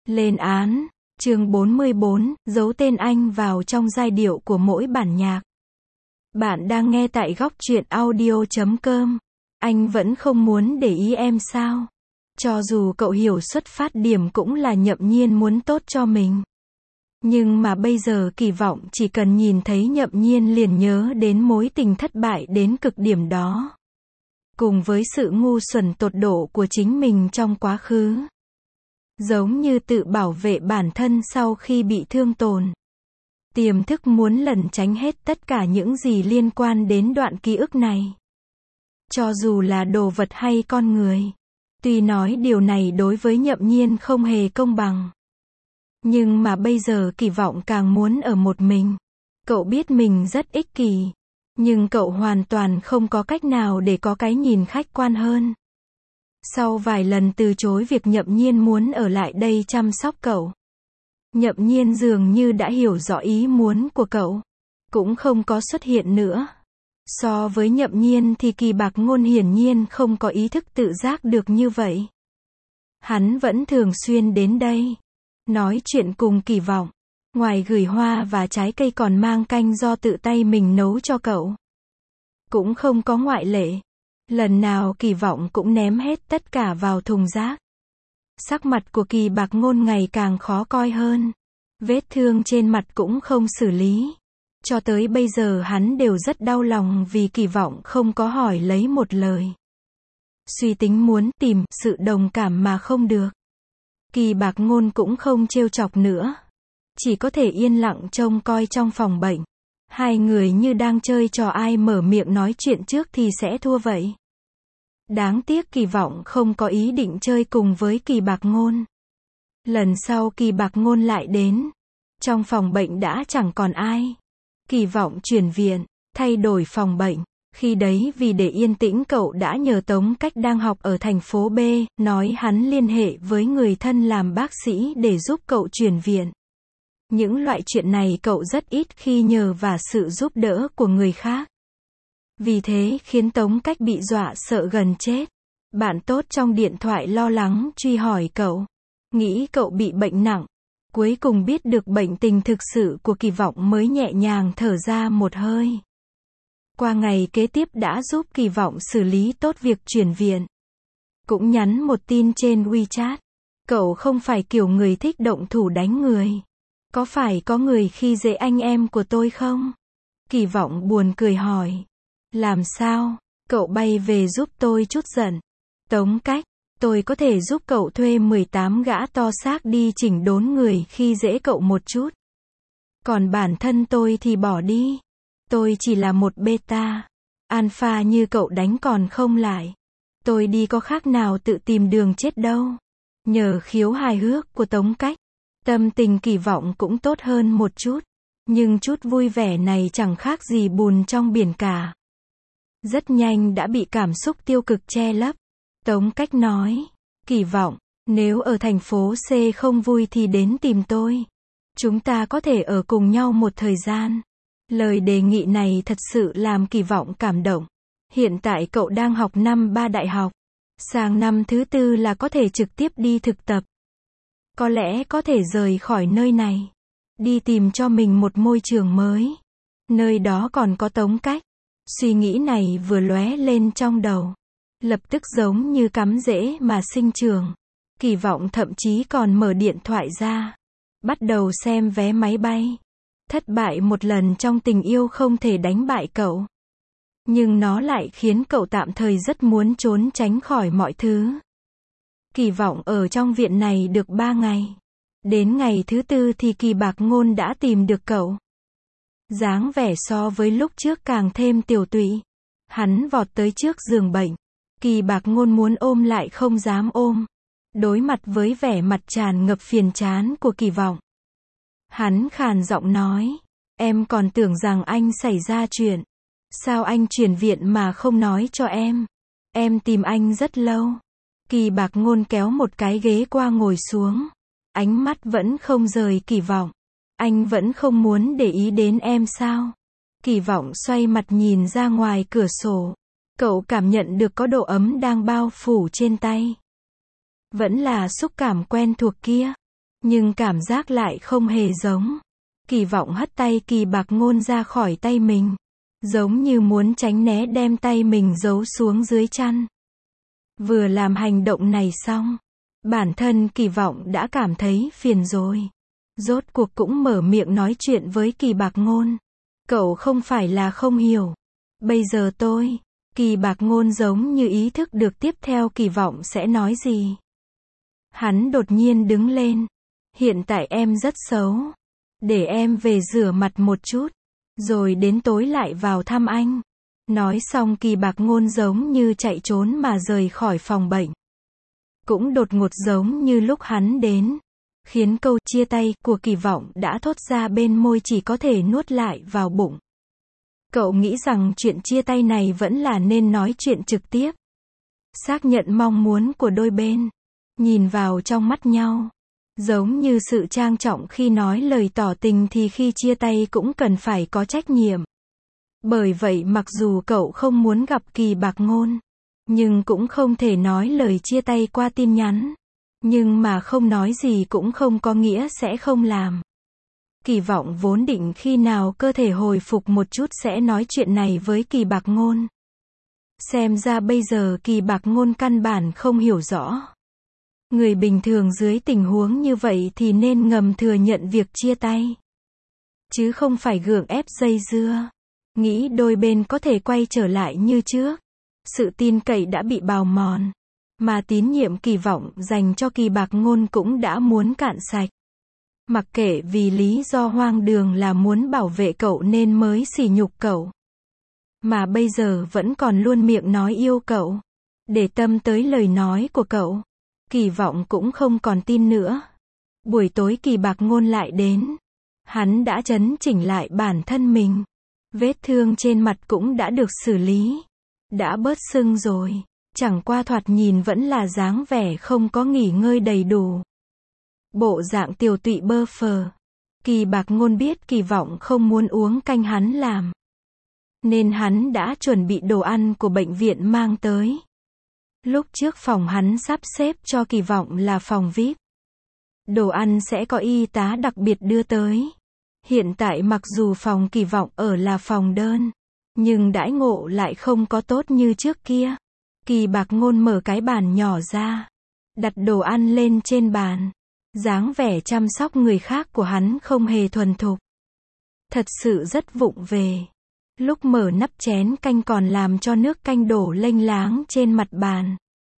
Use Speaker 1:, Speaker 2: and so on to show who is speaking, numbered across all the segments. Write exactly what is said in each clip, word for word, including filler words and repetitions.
Speaker 1: Lên án, chương bốn mươi bốn, giấu tên anh vào trong giai điệu của mỗi bản nhạc. Bạn đang nghe tại góc truyện audio chấm com. Anh vẫn không muốn để ý em sao? Cho dù cậu hiểu xuất phát điểm cũng là Nhậm Nhiên muốn tốt cho mình. Nhưng mà bây giờ kỳ vọng chỉ cần nhìn thấy Nhậm Nhiên liền nhớ đến mối tình thất bại đến cực điểm đó. Cùng với sự ngu xuẩn tột độ của chính mình trong quá khứ. Giống như tự bảo vệ bản thân sau khi bị thương tổn. Tiềm thức muốn lẩn tránh hết tất cả những gì liên quan đến đoạn ký ức này. Cho dù là đồ vật hay con người. Tuy nói điều này đối với Nhậm Nhiên không hề công bằng. Nhưng mà bây giờ kỳ vọng càng muốn ở một mình. Cậu biết mình rất ích kỷ. Nhưng cậu hoàn toàn không có cách nào để có cái nhìn khách quan hơn. Sau vài lần từ chối việc Nhậm Nhiên muốn ở lại đây chăm sóc cậu. Nhậm Nhiên dường như đã hiểu rõ ý muốn của cậu. Cũng không có xuất hiện nữa. So với Nhậm Nhiên thì Kỳ Bạc Ngôn hiển nhiên không có ý thức tự giác được như vậy. Hắn vẫn thường xuyên đến đây. Nói chuyện cùng Kỳ Vọng. Ngoài gửi hoa và trái cây còn mang canh do tự tay mình nấu cho cậu. Cũng không có ngoại lệ. Lần nào Kỳ Vọng cũng ném hết tất cả vào thùng rác. Sắc mặt của Kỳ Bạc Ngôn ngày càng khó coi hơn. Vết thương trên mặt cũng không xử lý. Cho tới bây giờ hắn đều rất đau lòng vì Kỳ Vọng không có hỏi lấy một lời. Suy tính muốn tìm sự đồng cảm mà không được. Kỳ Bạc Ngôn cũng không trêu chọc nữa. Chỉ có thể yên lặng trông coi trong phòng bệnh. Hai người như đang chơi trò ai mở miệng nói chuyện trước thì sẽ thua vậy. Đáng tiếc Kỳ Vọng không có ý định chơi cùng với Kỳ Bạc Ngôn. Lần sau Kỳ Bạc Ngôn lại đến. Trong phòng bệnh đã chẳng còn ai. Kỳ Vọng chuyển viện, thay đổi phòng bệnh. Khi đấy vì để yên tĩnh cậu đã nhờ Tống Cách đang học ở thành phố B, nói hắn liên hệ với người thân làm bác sĩ để giúp cậu chuyển viện. Những loại chuyện này cậu rất ít khi nhờ và sự giúp đỡ của người khác. Vì thế khiến Tống Cách bị dọa sợ gần chết. Bạn tốt trong điện thoại lo lắng truy hỏi cậu. Nghĩ cậu bị bệnh nặng. Cuối cùng biết được bệnh tình thực sự của Kỳ Vọng mới nhẹ nhàng thở ra một hơi. Qua ngày kế tiếp đã giúp Kỳ Vọng xử lý tốt việc chuyển viện. Cũng nhắn một tin trên WeChat. Cậu không phải kiểu người thích động thủ đánh người. Có phải có người khi dễ anh em của tôi không? Kỳ Vọng buồn cười hỏi. Làm sao? Cậu bay về giúp tôi chút giận. Tống Cách, tôi có thể giúp cậu thuê mười tám gã to xác đi chỉnh đốn người khi dễ cậu một chút. Còn bản thân tôi thì bỏ đi. Tôi chỉ là một beta. Alpha như cậu đánh còn không lại. Tôi đi có khác nào tự tìm đường chết đâu. Nhờ khiếu hài hước của Tống Cách. Tâm tình Kỳ Vọng cũng tốt hơn một chút. Nhưng chút vui vẻ này chẳng khác gì bùn trong biển cả. Rất nhanh đã bị cảm xúc tiêu cực che lấp. Tống Cách nói. Kỳ Vọng, nếu ở thành phố C không vui thì đến tìm tôi. Chúng ta có thể ở cùng nhau một thời gian. Lời đề nghị này thật sự làm Kỳ Vọng cảm động. Hiện tại cậu đang học năm ba đại học. Sang năm thứ tư là có thể trực tiếp đi thực tập. Có lẽ có thể rời khỏi nơi này. Đi tìm cho mình một môi trường mới. Nơi đó còn có Tống Cách. Suy nghĩ này vừa lóe lên trong đầu. Lập tức giống như cắm rễ mà sinh trưởng. Kỳ Vọng thậm chí còn mở điện thoại ra. Bắt đầu xem vé máy bay. Thất bại một lần trong tình yêu không thể đánh bại cậu. Nhưng nó lại khiến cậu tạm thời rất muốn trốn tránh khỏi mọi thứ. Kỳ Vọng ở trong viện này được ba ngày. Đến ngày thứ tư thì Kỳ Bạc Ngôn đã tìm được cậu. Dáng vẻ so với lúc trước càng thêm tiều tụy. Hắn vọt tới trước giường bệnh. Kỳ Bạc Ngôn muốn ôm lại không dám ôm. Đối mặt với vẻ mặt tràn ngập phiền chán của Kỳ Vọng. Hắn khàn giọng nói. Em còn tưởng rằng anh xảy ra chuyện. Sao anh chuyển viện mà không nói cho em? Em tìm anh rất lâu. Kỳ Bạc Ngôn kéo một cái ghế qua ngồi xuống. Ánh mắt vẫn không rời Kỳ Vọng. Anh vẫn không muốn để ý đến em sao? Kỳ Vọng xoay mặt nhìn ra ngoài cửa sổ. Cậu cảm nhận được có độ ấm đang bao phủ trên tay. Vẫn là xúc cảm quen thuộc kia. Nhưng cảm giác lại không hề giống. Kỳ vọng hất tay Kỳ Bạc Ngôn ra khỏi tay mình. Giống như muốn tránh né đem tay mình giấu xuống dưới chăn. Vừa làm hành động này xong, bản thân Kỳ vọng đã cảm thấy phiền rồi. Rốt cuộc cũng mở miệng nói chuyện với Kỳ Bạc Ngôn. Cậu không phải là không hiểu. Bây giờ tôi, Kỳ Bạc Ngôn giống như ý thức được tiếp theo Kỳ vọng sẽ nói gì. Hắn đột nhiên đứng lên. Hiện tại em rất xấu. Để em về rửa mặt một chút. Rồi đến tối lại vào thăm anh. Nói xong Kỳ Bạc Ngôn giống như chạy trốn mà rời khỏi phòng bệnh. Cũng đột ngột giống như lúc hắn đến. Khiến câu chia tay của Kỳ vọng đã thốt ra bên môi chỉ có thể nuốt lại vào bụng. Cậu nghĩ rằng chuyện chia tay này vẫn là nên nói chuyện trực tiếp. Xác nhận mong muốn của đôi bên. Nhìn vào trong mắt nhau. Giống như sự trang trọng khi nói lời tỏ tình thì khi chia tay cũng cần phải có trách nhiệm. Bởi vậy mặc dù cậu không muốn gặp Kỳ Bạc Ngôn, nhưng cũng không thể nói lời chia tay qua tin nhắn. Nhưng mà không nói gì cũng không có nghĩa sẽ không làm. Kỳ vọng vốn định khi nào cơ thể hồi phục một chút sẽ nói chuyện này với Kỳ Bạc Ngôn. Xem ra bây giờ Kỳ Bạc Ngôn căn bản không hiểu rõ. Người bình thường dưới tình huống như vậy thì nên ngầm thừa nhận việc chia tay. Chứ không phải gượng ép dây dưa. Nghĩ đôi bên có thể quay trở lại như trước. Sự tin cậy đã bị bào mòn. Mà tín nhiệm Kỳ vọng dành cho Kỳ Bạc Ngôn cũng đã muốn cạn sạch. Mặc kệ vì lý do hoang đường là muốn bảo vệ cậu nên mới sỉ nhục cậu. Mà bây giờ vẫn còn luôn miệng nói yêu cậu. Để tâm tới lời nói của cậu. Kỳ vọng cũng không còn tin nữa. Buổi tối Kỳ Bạc Ngôn lại đến. Hắn đã chấn chỉnh lại bản thân mình. Vết thương trên mặt cũng đã được xử lý. Đã bớt sưng rồi. Chẳng qua thoạt nhìn vẫn là dáng vẻ không có nghỉ ngơi đầy đủ. Bộ dạng tiều tụy bơ phờ. Kỳ Bạc Ngôn biết Kỳ vọng không muốn uống canh hắn làm. Nên hắn đã chuẩn bị đồ ăn của bệnh viện mang tới. Lúc trước phòng hắn sắp xếp cho Kỳ vọng là phòng vi ai pi. Đồ ăn sẽ có y tá đặc biệt đưa tới. Hiện tại mặc dù phòng Kỳ vọng ở là phòng đơn, nhưng đãi ngộ lại không có tốt như trước kia. Kỳ Bạc Ngôn mở cái bàn nhỏ ra. Đặt đồ ăn lên trên bàn. Dáng vẻ chăm sóc người khác của hắn không hề thuần thục. Thật sự rất vụng về. Lúc mở nắp chén canh còn làm cho nước canh đổ lênh láng trên mặt bàn.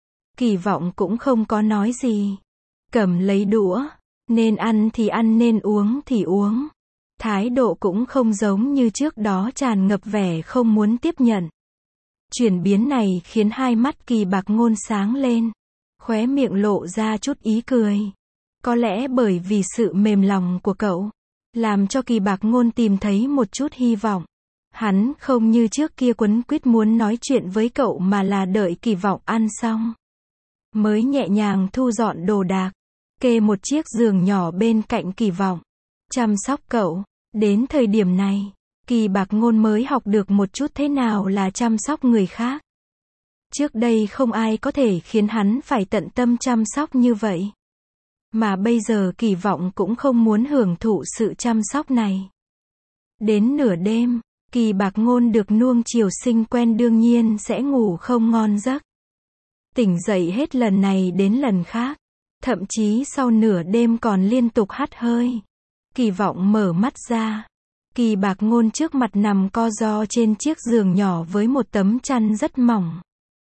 Speaker 1: Kỳ vọng cũng không có nói gì. Cầm lấy đũa. Nên ăn thì ăn nên uống thì uống. Thái độ cũng không giống như trước đó tràn ngập vẻ không muốn tiếp nhận. Chuyển biến này khiến hai mắt Kỳ Bạc Ngôn sáng lên. Khóe miệng lộ ra chút ý cười. Có lẽ bởi vì sự mềm lòng của cậu. Làm cho Kỳ Bạc Ngôn tìm thấy một chút hy vọng. Hắn không như trước kia quấn quýt muốn nói chuyện với cậu mà là đợi Kỳ vọng ăn xong. Mới nhẹ nhàng thu dọn đồ đạc. Kê một chiếc giường nhỏ bên cạnh Kỳ vọng. Chăm sóc cậu. Đến thời điểm này, Kỳ Bạc Ngôn mới học được một chút thế nào là chăm sóc người khác. Trước đây không ai có thể khiến hắn phải tận tâm chăm sóc như vậy. Mà bây giờ Kỳ vọng cũng không muốn hưởng thụ sự chăm sóc này. Đến nửa đêm, Kỳ Bạc Ngôn được nuông chiều sinh quen đương nhiên sẽ ngủ không ngon giấc. Tỉnh dậy hết lần này đến lần khác. Thậm chí sau nửa đêm còn liên tục hắt hơi. Kỳ vọng mở mắt ra. Kỳ Bạc Ngôn trước mặt nằm co ro trên chiếc giường nhỏ với một tấm chăn rất mỏng.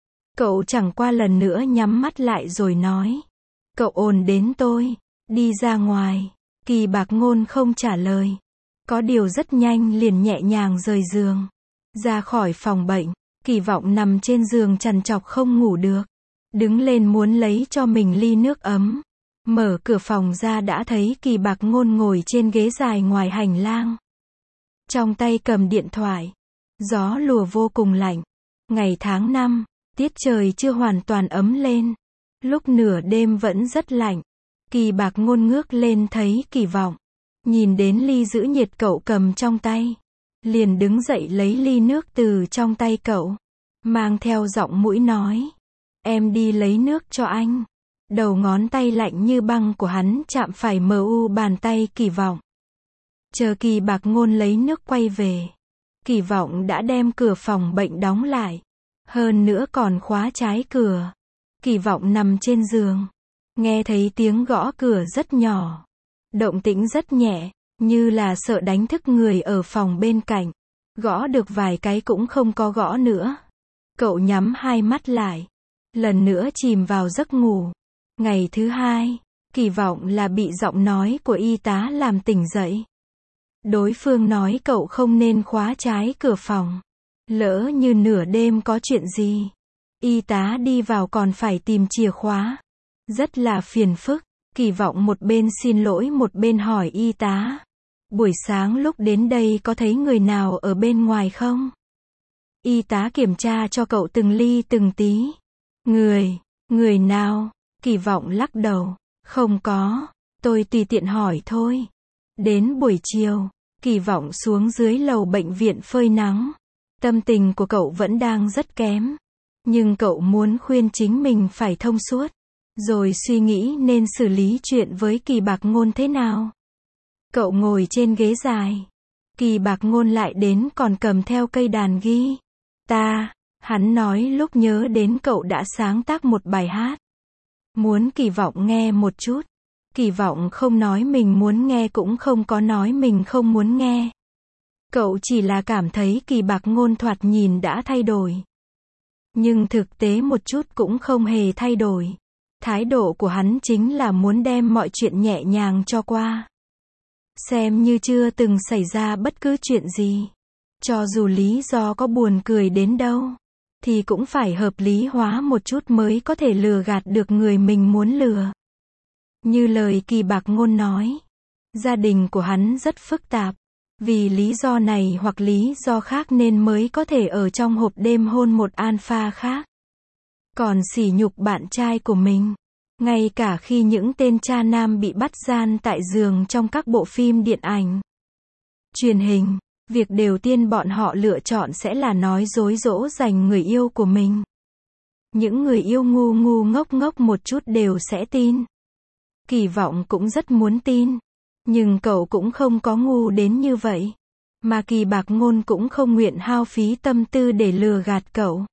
Speaker 1: Cậu chẳng qua lần nữa nhắm mắt lại rồi nói. Cậu ồn đến tôi. Đi ra ngoài. Kỳ Bạc Ngôn không trả lời. Có điều rất nhanh liền nhẹ nhàng rời giường. Ra khỏi phòng bệnh. Kỳ vọng nằm trên giường trằn trọc không ngủ được. Đứng lên muốn lấy cho mình ly nước ấm. Mở cửa phòng ra đã thấy Kỳ Bạc Ngôn ngồi trên ghế dài ngoài hành lang. Trong tay cầm điện thoại. Gió lùa vô cùng lạnh. Ngày tháng năm, tiết trời chưa hoàn toàn ấm lên. Lúc nửa đêm vẫn rất lạnh. Kỳ Bạc Ngôn ngước lên thấy Kỳ vọng. Nhìn đến ly giữ nhiệt cậu cầm trong tay. Liền đứng dậy lấy ly nước từ trong tay cậu. Mang theo giọng mũi nói. Em đi lấy nước cho anh. Đầu ngón tay lạnh như băng của hắn chạm phải mờ u bàn tay Kỳ Vọng. Chờ Kỳ Bạc Ngôn lấy nước quay về. Kỳ Vọng đã đem cửa phòng bệnh đóng lại. Hơn nữa còn khóa trái cửa. Kỳ Vọng nằm trên giường. Nghe thấy tiếng gõ cửa rất nhỏ. Động tĩnh rất nhẹ, như là sợ đánh thức người ở phòng bên cạnh. Gõ được vài cái cũng không có gõ nữa. Cậu nhắm hai mắt lại. Lần nữa chìm vào giấc ngủ. Ngày thứ hai, Kỳ Vọng là bị giọng nói của y tá làm tỉnh dậy. Đối phương nói cậu không nên khóa trái cửa phòng. Lỡ như nửa đêm có chuyện gì, y tá đi vào còn phải tìm chìa khóa. Rất là phiền phức. Kỳ Vọng một bên xin lỗi một bên hỏi y tá. Buổi sáng lúc đến đây có thấy người nào ở bên ngoài không? Y tá kiểm tra cho cậu từng ly từng tí. Người, người nào? Kỳ Vọng lắc đầu. Không có, tôi tùy tiện hỏi thôi. Đến buổi chiều, Kỳ Vọng xuống dưới lầu bệnh viện phơi nắng. Tâm tình của cậu vẫn đang rất kém. Nhưng cậu muốn khuyên chính mình phải thông suốt. Rồi suy nghĩ nên xử lý chuyện với Kỳ Bạc Ngôn thế nào. Cậu ngồi trên ghế dài. Kỳ Bạc Ngôn lại đến còn cầm theo cây đàn ghi. Ta, hắn nói lúc nhớ đến cậu đã sáng tác một bài hát. Muốn Kỳ Vọng nghe một chút. Kỳ Vọng không nói mình muốn nghe cũng không có nói mình không muốn nghe. Cậu chỉ là cảm thấy Kỳ Bạc Ngôn thoạt nhìn đã thay đổi. Nhưng thực tế một chút cũng không hề thay đổi. Thái độ của hắn chính là muốn đem mọi chuyện nhẹ nhàng cho qua. Xem như chưa từng xảy ra bất cứ chuyện gì. Cho dù lý do có buồn cười đến đâu, thì cũng phải hợp lý hóa một chút mới có thể lừa gạt được người mình muốn lừa. Như lời Kỳ Bạc Ngôn nói, gia đình của hắn rất phức tạp. Vì lý do này hoặc lý do khác nên mới có thể ở trong hộp đêm hôn một alpha khác. Còn sỉ nhục bạn trai của mình. Ngay cả khi những tên cha nam bị bắt gian tại giường trong các bộ phim điện ảnh, truyền hình, việc đầu tiên bọn họ lựa chọn sẽ là nói dối dỗ dành người yêu của mình. Những người yêu ngu ngu ngốc ngốc một chút đều sẽ tin. Kỳ Vọng cũng rất muốn tin. Nhưng cậu cũng không có ngu đến như vậy. Mà Kỳ Bạc Ngôn cũng không nguyện hao phí tâm tư để lừa gạt cậu.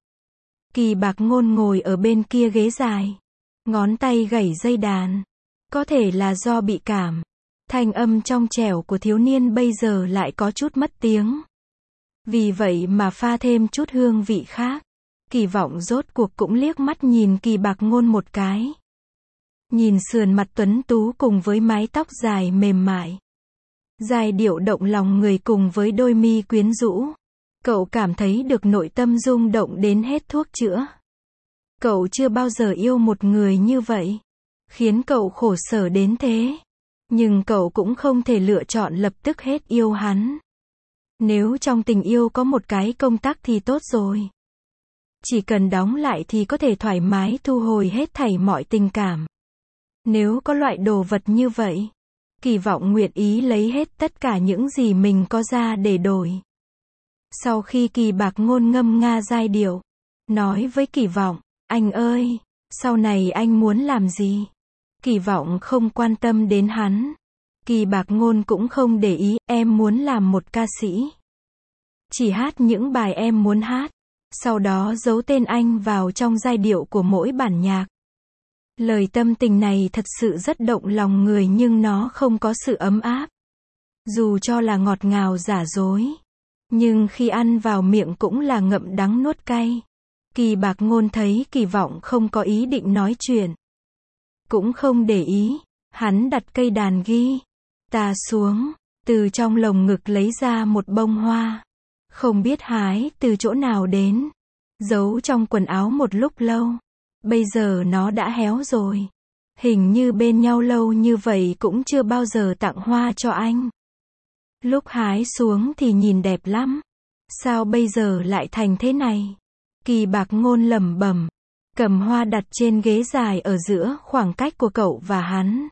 Speaker 1: Kỳ Bạc Ngôn ngồi ở bên kia ghế dài. Ngón tay gảy dây đàn. Có thể là do bị cảm. Thanh âm trong trẻo của thiếu niên bây giờ lại có chút mất tiếng. Vì vậy mà pha thêm chút hương vị khác. Kỳ Vọng rốt cuộc cũng liếc mắt nhìn Kỳ Bạc Ngôn một cái. Nhìn sườn mặt tuấn tú cùng với mái tóc dài mềm mại. Giai điệu động lòng người cùng với đôi mi quyến rũ. Cậu cảm thấy được nội tâm rung động đến hết thuốc chữa. Cậu chưa bao giờ yêu một người như vậy. Khiến cậu khổ sở đến thế. Nhưng cậu cũng không thể lựa chọn lập tức hết yêu hắn. Nếu trong tình yêu có một cái công tắc thì tốt rồi. Chỉ cần đóng lại thì có thể thoải mái thu hồi hết thảy mọi tình cảm. Nếu có loại đồ vật như vậy, Kỳ Vọng nguyện ý lấy hết tất cả những gì mình có ra để đổi. Sau khi Kỳ Bạc Ngôn ngâm nga giai điệu, nói với Kỳ Vọng, anh ơi, sau này anh muốn làm gì? Kỳ Vọng không quan tâm đến hắn. Kỳ Bạc Ngôn cũng không để ý, em muốn làm một ca sĩ. Chỉ hát những bài em muốn hát. Sau đó giấu tên anh vào trong giai điệu của mỗi bản nhạc. Lời tâm tình này thật sự rất động lòng người nhưng nó không có sự ấm áp. Dù cho là ngọt ngào giả dối. Nhưng khi ăn vào miệng cũng là ngậm đắng nuốt cay. Kỳ Bạc Ngôn thấy Kỳ Vọng không có ý định nói chuyện. Cũng không để ý. Hắn đặt cây đàn ghi. Ta xuống. Từ trong lồng ngực lấy ra một bông hoa. Không biết hái từ chỗ nào đến. Giấu trong quần áo một lúc lâu. Bây giờ nó đã héo rồi. Hình như bên nhau lâu như vậy cũng chưa bao giờ tặng hoa cho anh. Lúc hái xuống thì nhìn đẹp lắm. Sao bây giờ lại thành thế này? Kỳ Bạc Ngôn lẩm bẩm. Cầm hoa đặt trên ghế dài ở giữa khoảng cách của cậu và hắn.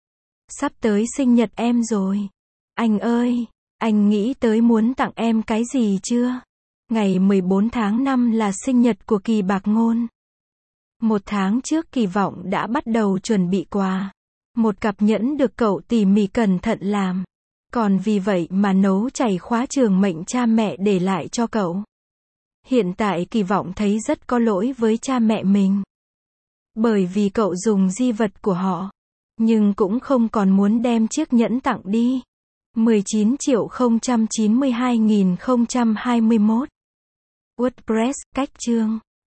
Speaker 1: Sắp tới sinh nhật em rồi. Anh ơi, anh nghĩ tới muốn tặng em cái gì chưa? Ngày mười bốn tháng năm là sinh nhật của Kỳ Bạc Ngôn. Một tháng trước Kỳ vọng đã bắt đầu chuẩn bị quà. Một cặp nhẫn được cậu tỉ mỉ cẩn thận làm. Còn vì vậy mà nấu chảy khóa trường mệnh cha mẹ để lại cho cậu. Hiện tại Kỳ vọng thấy rất có lỗi với cha mẹ mình. Bởi vì cậu dùng di vật của họ. Nhưng cũng không còn muốn đem chiếc nhẫn tặng đi. mười chín triệu không trăm chín mươi hai nghìn không trăm hai mươi mốt. WordPress, cách chương